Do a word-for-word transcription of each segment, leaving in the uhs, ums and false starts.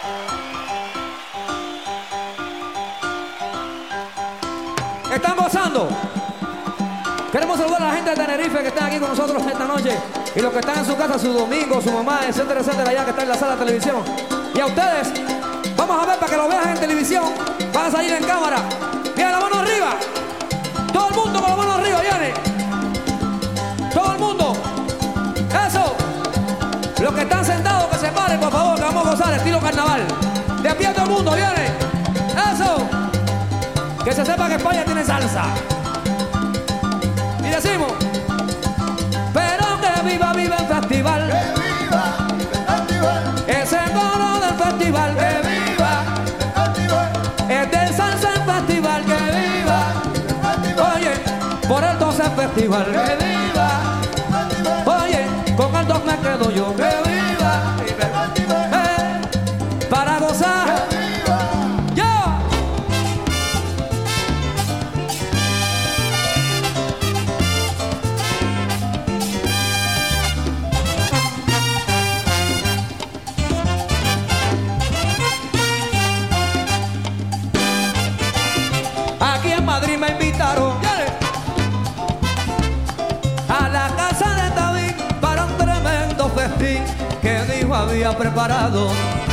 Están gozando. Queremos saludar a la gente de Tenerife que están aquí con nosotros esta noche y los que están en su casa, su domingo, su mamá, etcétera, etcétera, allá que están en la sala de televisión. Y a ustedes, vamos a ver para que lo vean en televisión. Van a salir en cámara. Mira, la mano arriba. Todo el mundo con la mano arriba, viene. Todo el mundo. Eso. Los que están sentados, que se paren, por favor, que vamos a gozar estilo carnaval. De pie todo el mundo, viene. Eso. Que se sepa que España tiene salsa. Y decimos, pero que viva, viva el festival. Que viva el festival. Ese coro del festival. Que viva el festival. Es de salsa el festival. Que viva el festival. Oye, por el doce festival. Que viva el festival. Oye, con el dos me quedo yo. Que viva el festival. Eh, para gozar. Que viva. ¡Yo! Aquí en Madrid me invitaron a la casa de David para un tremendo festín que dijo había preparado.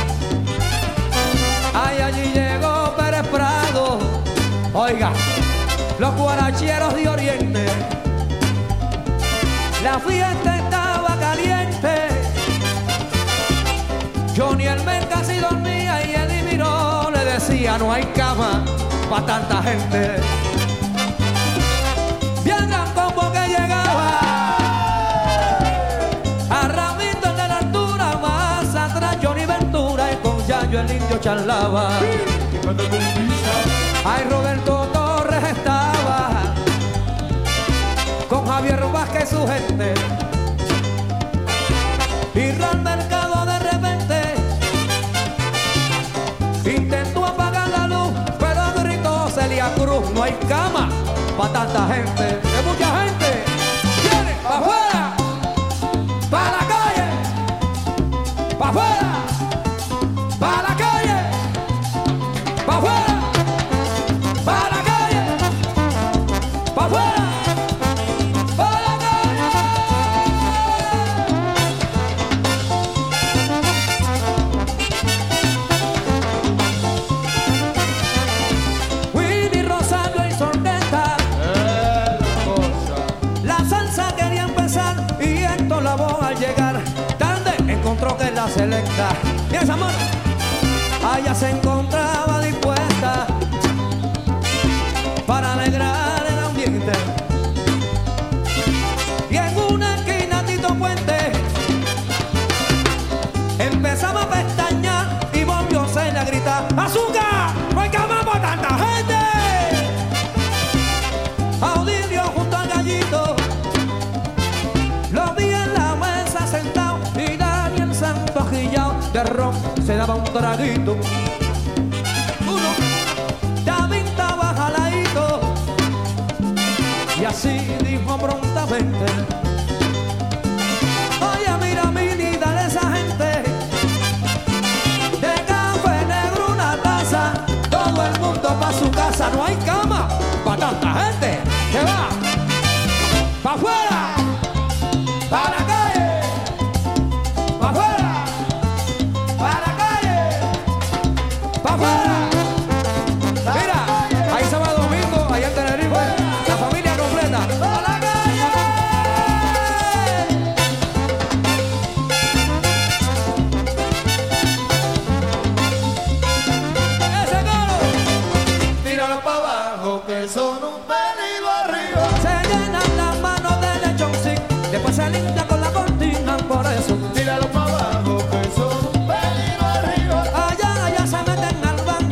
Ay, allí llegó Pérez Prado. Oiga, los guaracheros de Oriente. La fiesta estaba caliente. Johnny el men casi dormía y Eddie Miró le decía no hay cama para tanta gente. Bien gran combo que llegaba a Ramito de la altura, más atrás Johnny Ventura y con Yayo el indio charlaba. Ay, Roberto Torres estaba con Javier Vázquez y su gente. Y Ral Mercado de repente intentó apagar la luz, pero gritó Celia Cruz, no hay cama para tanta gente. Hay mucha gente. Viene, pa' afuera, pa' la calle, pa' afuera, pa' la calle, pa' afuera, pa' la calle, pa' afuera, pa' la calle. Willy Rosario y Sorneta, la salsa quería empezar y esto la voz al llegar tarde encontró que la selecta, mira esa mano, allá se encontraba dispuesta para alegrar el ambiente. Y en una esquina Tito Puente empezaba a pestañear y volvió a gritar ¡azúcar! ¡No hay cama para tanta gente! Audilio junto al gallito lo vi en la mesa sentado y Daniel Santo agillao de ron se daba un traguito. Uno, David estaba jaladito y así dijo prontamente: oye, mira, Mili, dale a esa gente de café negro una taza, todo el mundo pa' su casa, no hay cama pa' tanta gente. ¿Qué va? ¡Pa' afuera! ¡Pa' la calle! ¡Pa' afuera! ¡Pa' la calle! ¡Pa' afuera! Mira, ahí se va Domingo, allá en Tenerife, la familia completa. ¡Pa' la calle! ¡Ese coro! Tíralo pa' abajo que son un peligro arriba. Se llenan las manos de lechoncín, después se limpia con la cortina, por eso. Tíralo pa' abajo que son un peligro arriba. Allá, allá se meten al baño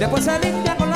Después se limpia con